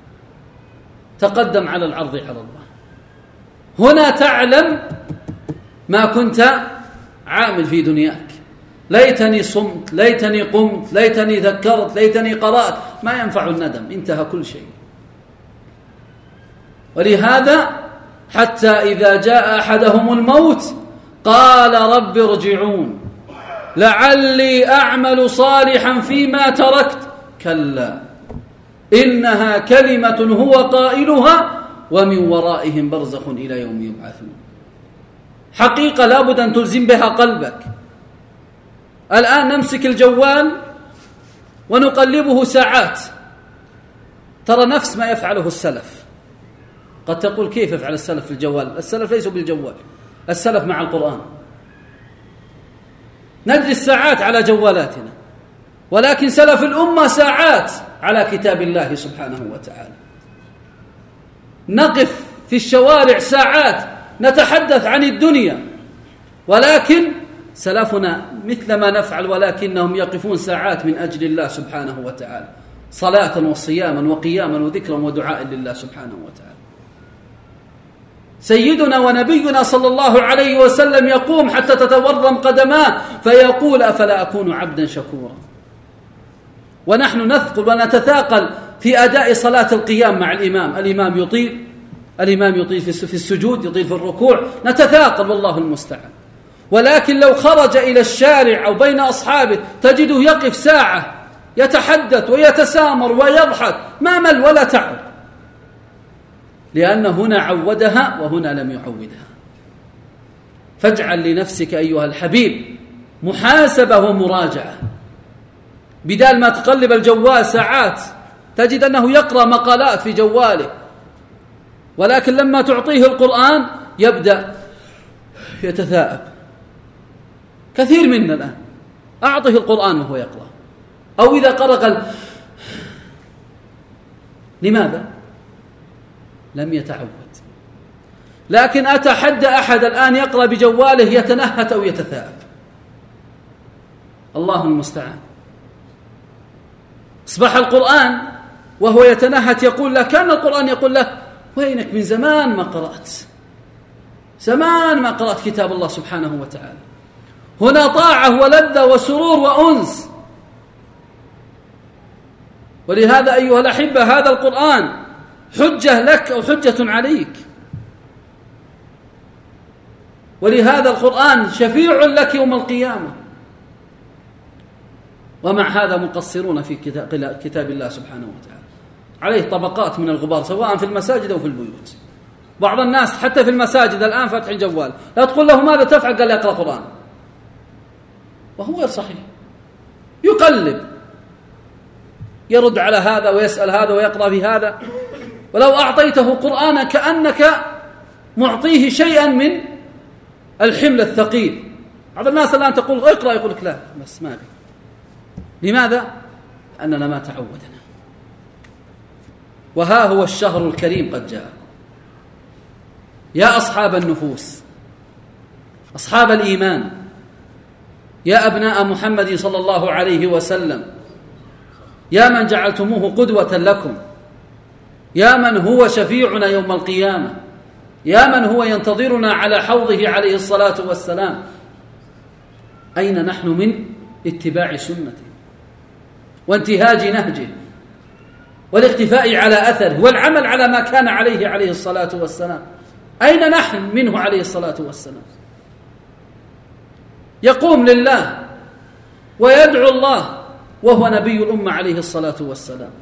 تقدم على العرض على الله. هنا تعلم ما كنت عامل في دنياك. ليتني صمت، ليتني قمت، ليتني ذكرت، ليتني قرأت. ما ينفع الندم، انتهى كل شيء. ولهذا حتى إذا جاء أحدهم الموت قال رب ارجعون لعلي أعمل صالحا فيما تركت كلا إنها كلمة هو قائلها ومن ورائهم برزخ إلى يوم يبعثون. حقيقة لابد أن تلزم بها قلبك. الآن نمسك الجوال ونقلبه ساعات، ترى نفس ما يفعله السلف. قد تقول كيف يفعل السلف في الجوال؟ السلف ليسوا بالجوال، السلف مع القرآن. نجلس ساعات على جوالاتنا، ولكن سلف الأمة ساعات على كتاب الله سبحانه وتعالى. نقف في الشوارع ساعات نتحدث عن الدنيا، ولكن سلفنا مثل ما نفعل، ولكنهم يقفون ساعات من أجل الله سبحانه وتعالى، صلاة وصياما وقياما وذكرا ودعاء لله سبحانه وتعالى. سيدنا ونبينا صلى الله عليه وسلم يقوم حتى تتورم قدماه فيقول أفلا أكون عبدا شكورا. ونحن نثقل ونتثاقل في أداء صلاة القيام مع الإمام. الإمام يطيل في السجود، يطيل في الركوع، نتثاقل والله المستعان. ولكن لو خرج إلى الشارع أو بين أصحابه تجده يقف ساعة يتحدث ويتسامر ويضحك، ما مل ولا تعب، لأن هنا عودها وهنا لم يعودها. فاجعل لنفسك أيها الحبيب محاسبة ومراجعة، بدال ما تقلب الجوال ساعات تجد أنه يقرأ مقالات في جواله، ولكن لما تعطيه القرآن يبدأ يتثاءب. كثير منا الآن أعطه القرآن وهو يقرأ، أو إذا قرأ قال لماذا؟ لم يتعود. لكن أتحدى أحد الآن يقرأ بجواله يتنهت أو يتثاءب، الله المستعان. أصبح القرآن وهو يتنهت يقول له، كان القرآن يقول له وينك من زمان ما قرأت، زمان ما قرأت كتاب الله سبحانه وتعالى. هنا طاعة ولذة وسرور وأنس. ولهذا أيها الأحبة هذا القرآن حجة لك أو حجة عليك، ولهذا القرآن شفيع لك يوم القيامة. ومع هذا مقصرون في كتاب الله سبحانه وتعالى، عليه طبقات من الغبار سواء في المساجد أو في البيوت. بعض الناس حتى في المساجد الآن فاتح الجوال، لا تقول له ماذا تفعل؟ قال يقرأ قرآن، وهو غير صحيح. يقلب، يرد على هذا ويسأل هذا ويقرأ في هذا. ولو أعطيته قرآنا كأنك معطيه شيئا من الحمل الثقيل. بعض الناس الآن تقول اقرأ، يقول لك لا بس ما بي. لماذا؟ أننا ما تعودنا. وها هو الشهر الكريم قد جاء. يا أصحاب النفوس، أصحاب الإيمان، يا أبناء محمد صلى الله عليه وسلم، يا من جعلتموه قدوة لكم، يا من هو شفيعنا يوم القيامة، يا من هو ينتظرنا على حوضه عليه الصلاة والسلام، أين نحن من اتباع سنته وانتهاج نهجه والاقتفاء على أثره والعمل على ما كان عليه الصلاة والسلام؟ أين نحن منه عليه الصلاة والسلام؟ يقوم لله ويدعو الله وهو نبي الأمة عليه الصلاة والسلام.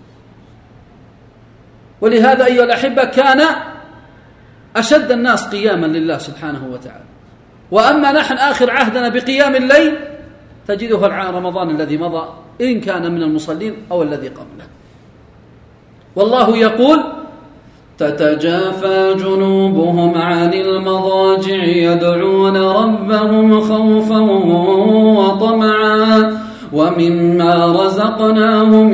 ولهذا أيها الأحبة كان أشد الناس قياما لله سبحانه وتعالى. وأما نحن آخر عهدنا بقيام الليل تجده رمضان الذي مضى، إن كان من المصلين أو الذي قبله. والله يقول تتجافى جنوبهم عن المضاجع يدعون ربهم خوفا وطمعا ومما رزقناهم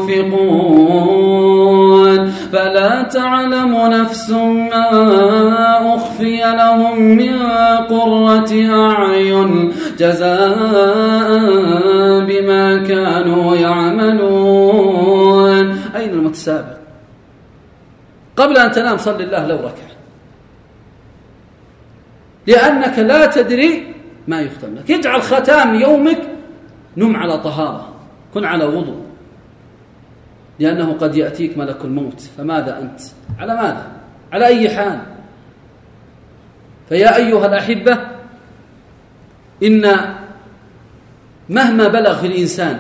ينفقون فلا تعلم نفس ما أخفي لهم من قرة أعين جزاء بما كانوا يعملون. أين المتسابق؟ قبل أن تنام صل الله لو ركع، لأنك لا تدري ما يختم لك. اجعل ختام يومك نم على طهارة، كن على وضوء، لأنه قد يأتيك ملك الموت. فماذا أنت؟ على ماذا؟ على أي حال؟ فيا أيها الأحبة، إن مهما بلغ في الإنسان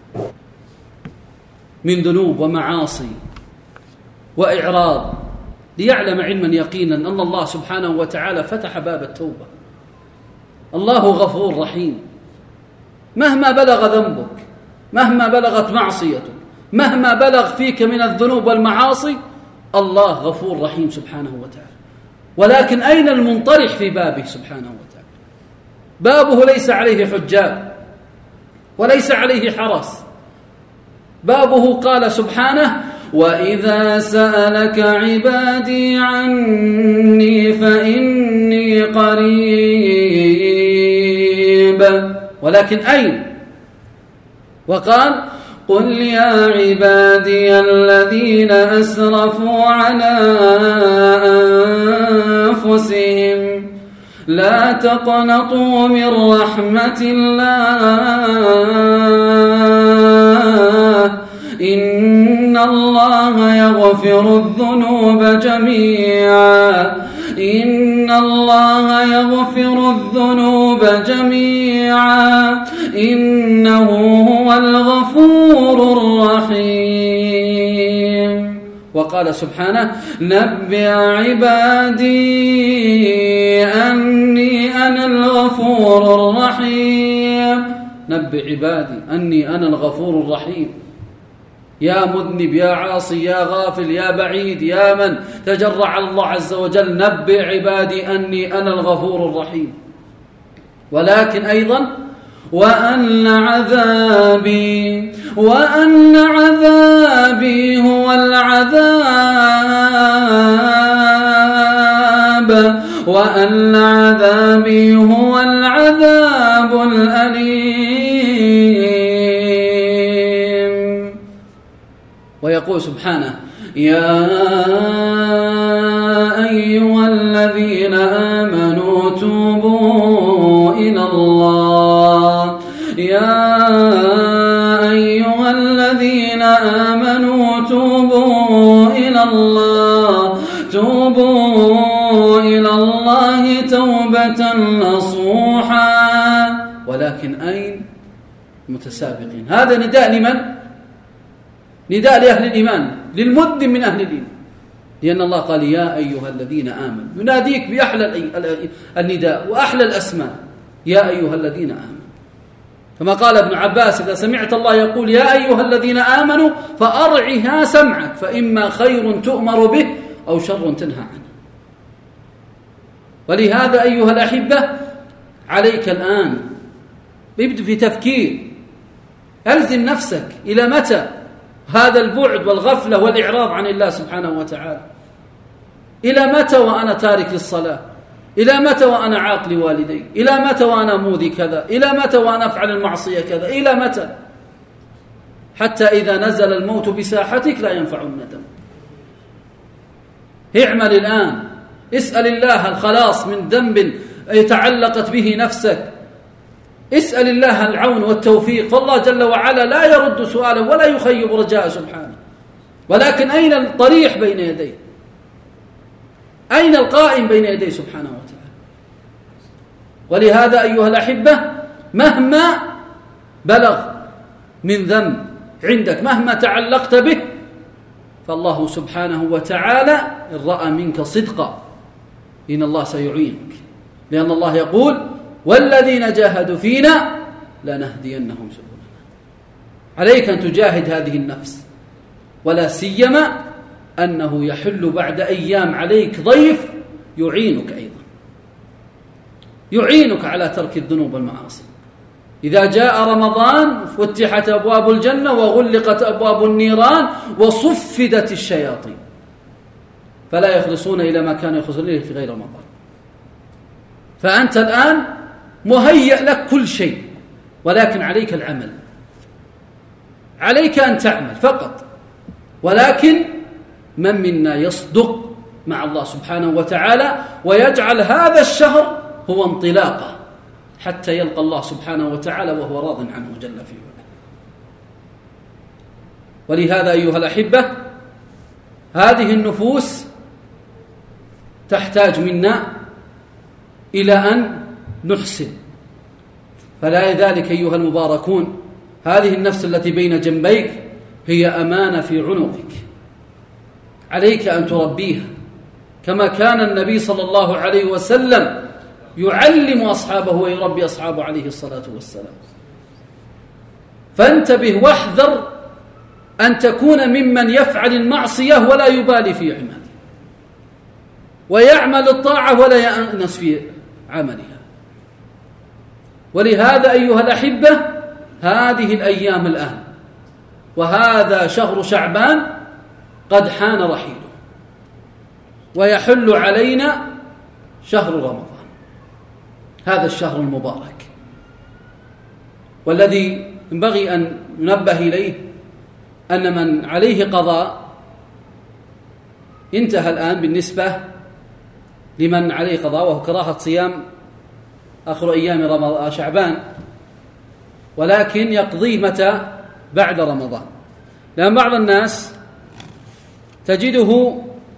من ذنوب ومعاصي وإعراض، ليعلم علما يقينا أن الله سبحانه وتعالى فتح باب التوبة. الله غفور رحيم. مهما بلغ ذنبك، مهما بلغت معصيتك، مهما بلغ فيك من الذنوب والمعاصي، الله غفور رحيم سبحانه وتعالى. ولكن أين المنطرح في بابه سبحانه وتعالى؟ بابه ليس عليه حجاب وليس عليه حرس. بابه قال سبحانه وإذا سألك عبادي عني فإني قريب. ولكن أين؟ وقال قل يا عبادي الذين أسرفوا على أنفسهم لا تقنطوا من رحمة الله إن الله يغفر الذنوب جميعا إن الله يغفر الذنوب جميعا إنه هو الغفور الرحيم. وقال سبحانه نبئ عبادي أني أنا الغفور الرحيم. نبئ عبادي أني أنا الغفور الرحيم. يا مذنب، يا عاصي، يا غافل، يا بعيد، يا من تجرع على الله عز وجل، نبئ عبادي أني أنا الغفور الرحيم. ولكن أيضا وأن عذابي هو العذاب وأن عذابي هو العذاب الأليم. ويقول سبحانه: يا أيها الذين آمنوا توبوا إلى الله يا أيها الذين آمنوا توبوا إلى الله توبة نصوحا. ولكن أين المتسابقين؟ هذا نداء لمن؟ نداء لأهل الإيمان، للمذنب من أهل الإيمان، لأن الله قال: يا أيها الذين آمنوا، يناديك بأحلى النداء وأحلى الأسماء، يا أيها الذين آمنوا. كما قال ابن عباس: إذا سمعت الله يقول يا أيها الذين آمنوا فأرعها سمعك، فإما خير تؤمر به أو شر تنهى عنه. ولهذا أيها الأحبة، عليك الآن ابدأ في تفكير، ألزم نفسك. إلى متى هذا البعد والغفلة والإعراض عن الله سبحانه وتعالى؟ إلى متى وأنا تارك للصلاة؟ إلى متى وأنا عاق لوالدي؟ إلى متى وأنا موذي كذا؟ إلى متى وأنا أفعل المعصية كذا؟ إلى متى؟ حتى إذا نزل الموت بساحتك لا ينفع الندم. اعمل الآن، اسأل الله الخلاص من ذنب تعلقت به نفسك، اسأل الله العون والتوفيق، فالله جل وعلا لا يرد سؤالا ولا يخيب رجاء سبحانه. ولكن أين الطريح بين يديه؟ أين القائم بين يديه سبحانه وتعالى؟ ولهذا أيها الأحبة، مهما بلغ من ذنب عندك، مهما تعلقت به، فالله سبحانه وتعالى إن رأى منك صدقا إن الله سيعينك، لأن الله يقول: والذين جاهدوا فينا لنهدينهم سبلنا. عليك أن تجاهد هذه النفس، ولا سيما أنه يحل بعد أيام عليك ضيف يعينك أيضا، يعينك على ترك الذنوب والمعاصي. إذا جاء رمضان فتحت أبواب الجنة وغلقت أبواب النيران وصفدت الشياطين، فلا يخلصون إلى ما كانوا يخلصون إليه في غير رمضان. فأنت الآن مهيأ لك كل شيء، ولكن عليك العمل، عليك أن تعمل فقط. ولكن من منا يصدق مع الله سبحانه وتعالى ويجعل هذا الشهر هو انطلاقه حتى يلقى الله سبحانه وتعالى وهو راض عنه جل في علاه. ولهذا أيها الأحبة، هذه النفوس تحتاج منا إلى أن نحسن. فلا ذلك أيها المباركون، هذه النفس التي بين جنبيك هي أمانة في عنقك، عليك أن تربيها كما كان النبي صلى الله عليه وسلم يعلم أصحابه ويربي أصحابه عليه الصلاة والسلام. فانتبه واحذر أن تكون ممن يفعل المعصية ولا يبالي في عمله، ويعمل الطاعة ولا يأنس في عملها. ولهذا أيها الأحبة، هذه الأيام الآن وهذا شهر شعبان قد حان رحيله، ويحل علينا شهر رمضان، هذا الشهر المبارك، والذي ينبغي أن ننبه إليه أن من عليه قضاء انتهى الآن بالنسبة لمن عليه قضاء، وهو كراهة صيام آخر أيام رمضان شعبان، ولكن يقضيه متى؟ بعد رمضان. لأن بعض الناس تجده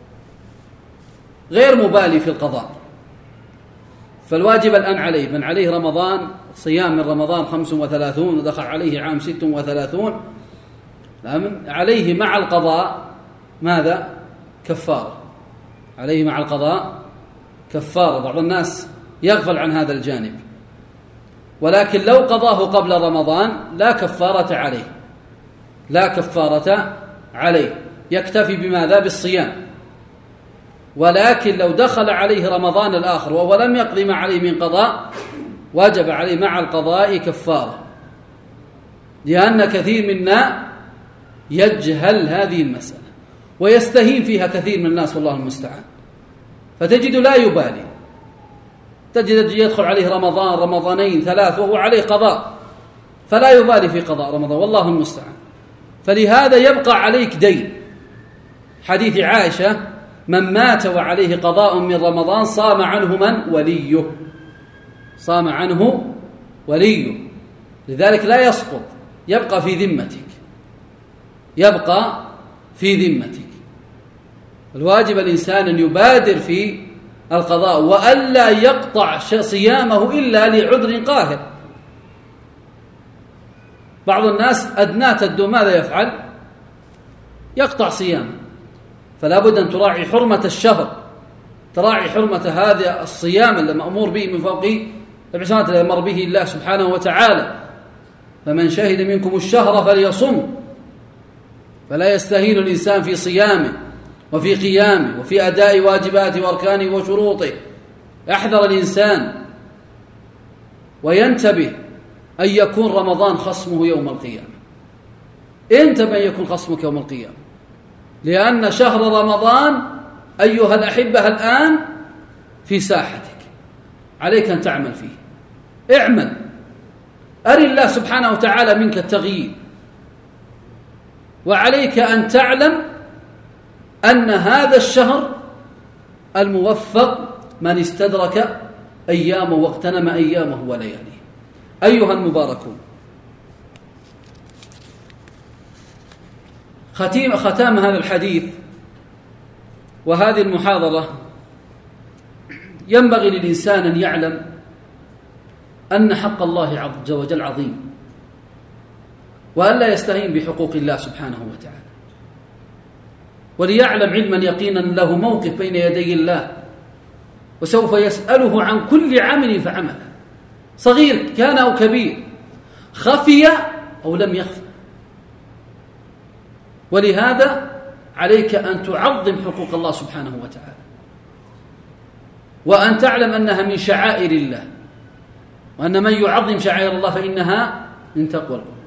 غير مبالي في القضاء، فالواجب الآن عليه، من عليه رمضان صيام من رمضان 35 ودخل عليه عام 36، عليه مع القضاء ماذا؟ كفارة، عليه مع القضاء كفارة. بعض الناس يغفل عن هذا الجانب، ولكن لو قضاه قبل رمضان لا كفارة عليه، لا كفارة عليه، يكتفي بماذا؟ بالصيام. ولكن لو دخل عليه رمضان الآخر وهو لم يقضي ما عليه من قضاء وجب عليه مع القضاء كفارة، لأن كثير منا يجهل هذه المسألة ويستهين فيها كثير من الناس والله المستعان، فتجد لا يبالي، تجد يدخل عليه رمضان رمضانين ثلاث وهو عليه قضاء، فلا يبالي في قضاء رمضان والله المستعان. فلهذا يبقى عليك دين. حديث عائشة: من مات وعليه قضاء من رمضان صام عنه من؟ وليه. صام عنه وليه، لذلك لا يسقط، يبقى في ذمتك، يبقى في ذمتك. الواجب الإنسان أن يبادر في القضاء وألا يقطع صيامه إلا لعذر قاهر. بعض الناس أدناه تدو ماذا يفعل؟ يقطع صيامه. فلا بد أن تراعي حرمة الشهر، تراعي حرمة هذا الصيام الذي مأمور به من فوق العصمات الذي أمر به الله سبحانه وتعالى: فمن شهد منكم الشهر فليصم. فلا يستهين الإنسان في صيامه وفي قيامه وفي أداء واجباته وأركانه وشروطه. يحذر الإنسان وينتبه أن يكون رمضان خصمه يوم القيامة. انتبه أن يكون خصمك يوم القيامة، لأن شهر رمضان أيها الأحبة الآن في ساحتك، عليك أن تعمل فيه. اعمل، أري الله سبحانه وتعالى منك التغيير، وعليك أن تعلم أن هذا الشهر الموفق من استدرك أيامه واغتنم أيامه ولياليه. أيها المباركون، ختام هذا الحديث وهذه المحاضرة، ينبغي للإنسان أن يعلم أن حق الله عز وجل عظيم، وأن لا يستهين بحقوق الله سبحانه وتعالى، وليعلم علما يقينا له موقف بين يدي الله، وسوف يسأله عن كل عمل فعمله، صغير كان أو كبير، خفي أو لم يخف. ولهذا عليك أن تعظم حقوق الله سبحانه وتعالى، وأن تعلم أنها من شعائر الله، وأن من يعظم شعائر الله فإنها من تقوى القلوب.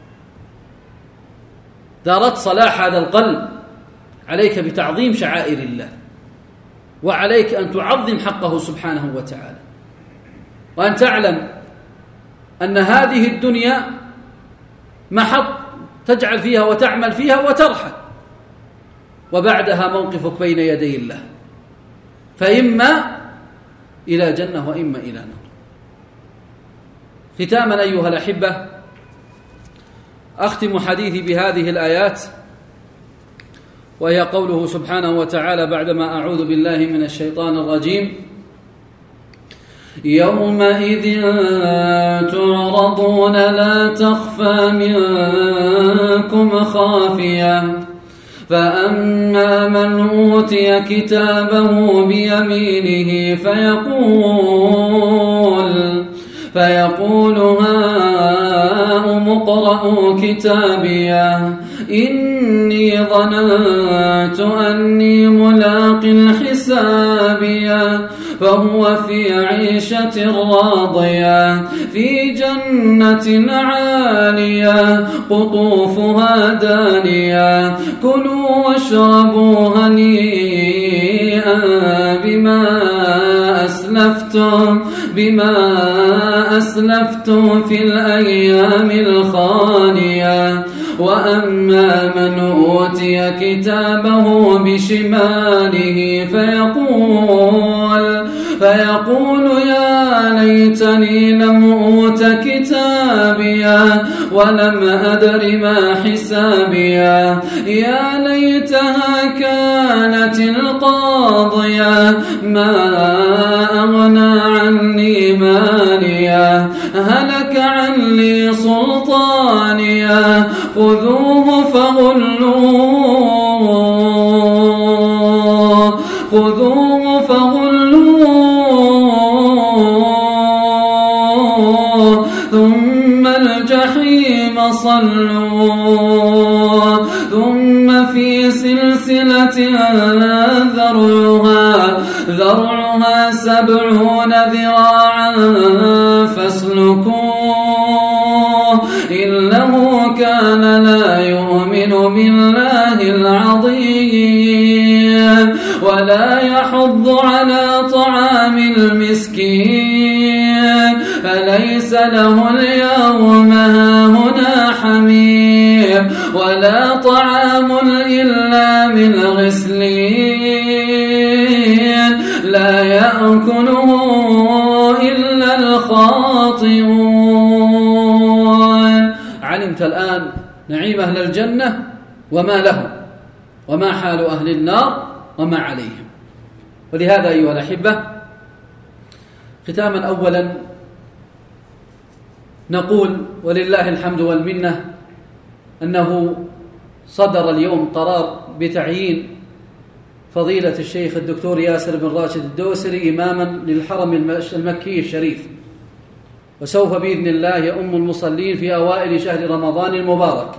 إذا أردت صلاح هذا القلب عليك بتعظيم شعائر الله، وعليك أن تعظم حقه سبحانه وتعالى، وأن تعلم أن هذه الدنيا محط تجعل فيها وتعمل فيها وترحل، وبعدها موقفك بين يدي الله، فإما إلى جنة وإما إلى نار. ختاما أيها الأحبة، أختم حديثي بهذه الآيات، وهي قوله سبحانه وتعالى بعدما أعوذ بالله من الشيطان الرجيم: يومئذ تعرضون لا تخفى منكم خافية، فأما من أوتي كتابه بيمينه فيقول هاؤم اقرءوا كتابيه إني ظننت أني ملاق حسابيه فهو في عيشة راضية في جنة عالية قطوفها دانية كلوا واشربوا هنيئا بما أسلفتم في الأيام الخالية. وأما من أوتي كتابه بشماله فيقول يا ليتني لم أوت كتابيا ولم أدر ما حسابيا يا ليتها كانت القاضية ما أغنى عني ماليا هلك عني سلطانيا خذوه فغلوه ثم الجحيم صلوه ثم في سلسلة ذرعها 70 ذراعا يسلكوه إنه كان لا يؤمن بالله العظيم ولا يحض على طعام المسكين فليس له اليوم هاهنا حميم ولا طعام إلا من غسلين لا يأكله إلا الخاطئون. علمت الآن نعيم أهل الجنة وما لهم، وما حال أهل النار وما عليهم. ولهذا أيها الأحبة، ختاما أولا نقول ولله الحمد والمنة أنه صدر اليوم قرار بتعيين فضيلة الشيخ الدكتور ياسر بن راشد الدوسري إماما للحرم المكي الشريف، وسوف بإذن الله يؤم المصلين في أوائل شهر رمضان المبارك.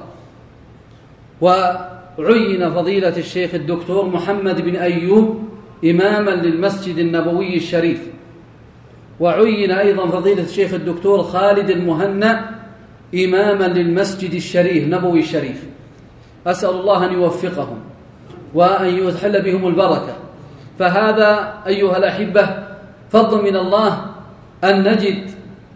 وعين فضيلة الشيخ الدكتور محمد بن أيوب إماما للمسجد النبوي الشريف، وعين أيضا فضيلة الشيخ الدكتور خالد المهنا إماما للمسجد الشريف نبوي الشريف. أسأل الله أن يوفقهم وأن يحل بهم البركة. فهذا أيها الأحبة فضل من الله أن نجد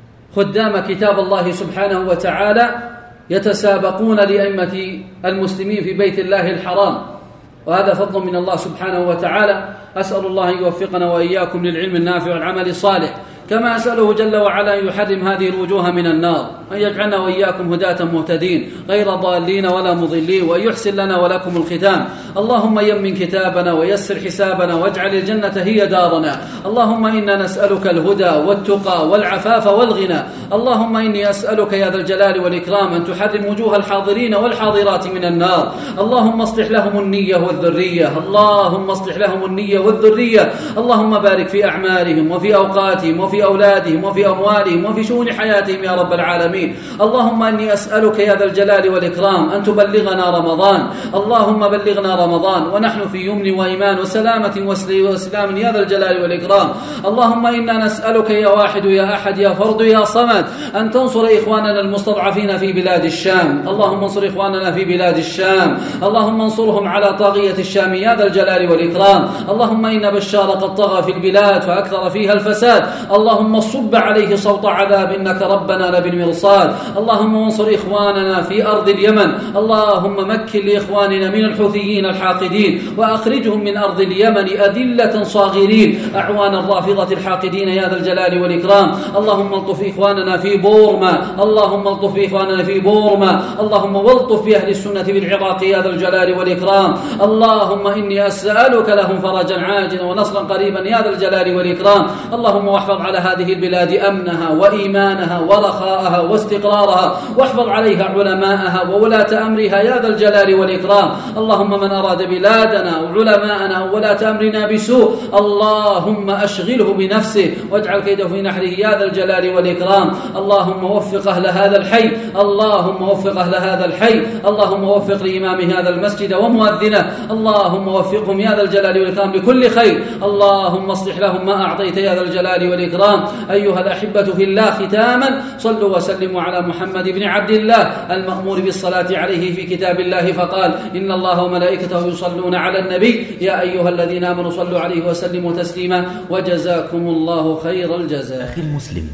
خدام كتاب الله سبحانه وتعالى يتسابقون لأئمة المسلمين في بيت الله الحرام، وهذا فضل من الله سبحانه وتعالى. أسأل الله أن يوفقنا وإياكم للعلم النافع والعمل الصالح، كما أسأله جل وعلا أن يحرم هذه الوجوه من النار، أن يجعلنا وإياكم هداة مهتدين غير ضالين ولا مضلين، وأن يحسن لنا ولكم الختام. اللهم يمن كتابنا ويسر حسابنا واجعل الجنة هي دارنا. اللهم إنا نسألك الهدى والتقى والعفاف والغنى. اللهم إني أسألك يا ذا الجلال والإكرام أن تحرم وجوه الحاضرين والحاضرات من النار. اللهم اصلح لهم النية والذرية، اللهم اصلح لهم النية والذرية. اللهم بارك في أعمالهم وفي أوقاتهم وفي أولادهم وفي أموالهم وفي شؤون حياتهم يا رب العالمين. اللهم إني أسألك يا ذا الجلال والإكرام أن تبلغنا رمضان. اللهم بلغنا رمضان ونحن في يمن وإيمان وسلامة وسلام يا ذا الجلال والإكرام. اللهم إنا نسألك يا واحد يا أحد يا فرد يا صمد أن تنصر إخواننا المستضعفين في بلاد الشام. اللهم انصر إخواننا في بلاد الشام، اللهم انصرهم على طاغية الشام يا ذا الجلال والإكرام. اللهم إن بشار قد طغى في البلاد فأكثر فيها الفساد، اللهم صب عليه صوت عذاب إنك ربنا لبالمرصاد. اللهم انصر إخواننا في أرض اليمن، اللهم مكن لإخواننا من الحوثيين الحاقدين وأخرجهم من أرض اليمن أذلة صاغرين أعوان الرافضة الحاقدين يا ذا الجلال والإكرام. اللهم الطف إخواننا في بورما، اللهم الطف إخواننا في بورما، اللهم والطف بأهل السنة بالعراق يا ذا الجلال والإكرام. اللهم إني أسألك لهم فرجا عاجلا ونصرا قريبا يا ذا الجلال والإكرام. اللهم واحفظ على هذه البلاد أمنها وإيمانها ورخاءها واستقرارها، واحفظ عليها علماءها وولاة أمرها يا ذا الجلال والإكرام. اللهم من أراد بلادنا وعلماءنا وولاة أمرنا بسوء اللهم أشغله بنفسه واجعل كيده في نحره يا ذا الجلال والإكرام. اللهم وفق أهل هذا الحي، اللهم وفق أهل هذا الحي، اللهم وفق لإمام هذا المسجد ومؤذنه، اللهم وفقهم يا ذا الجلال والإكرام بكل خير. اللهم اصلح لهم ما أعطيت يا ذا الجلال والإكرام. أيها الأحبة في الله، ختاما صلوا وسلموا على محمد بن عبد الله المأمور بالصلاة عليه في كتاب الله، فقال إن الله وملائكته يصلون على النبي يا أيها الذين آمنوا صلوا عليه وسلموا تسليما، وجزاكم الله خير الجزاء. أخي المسلم،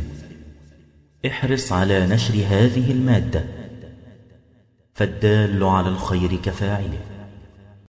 احرص على نشر هذه المادة، فالدال على الخير كفاعله.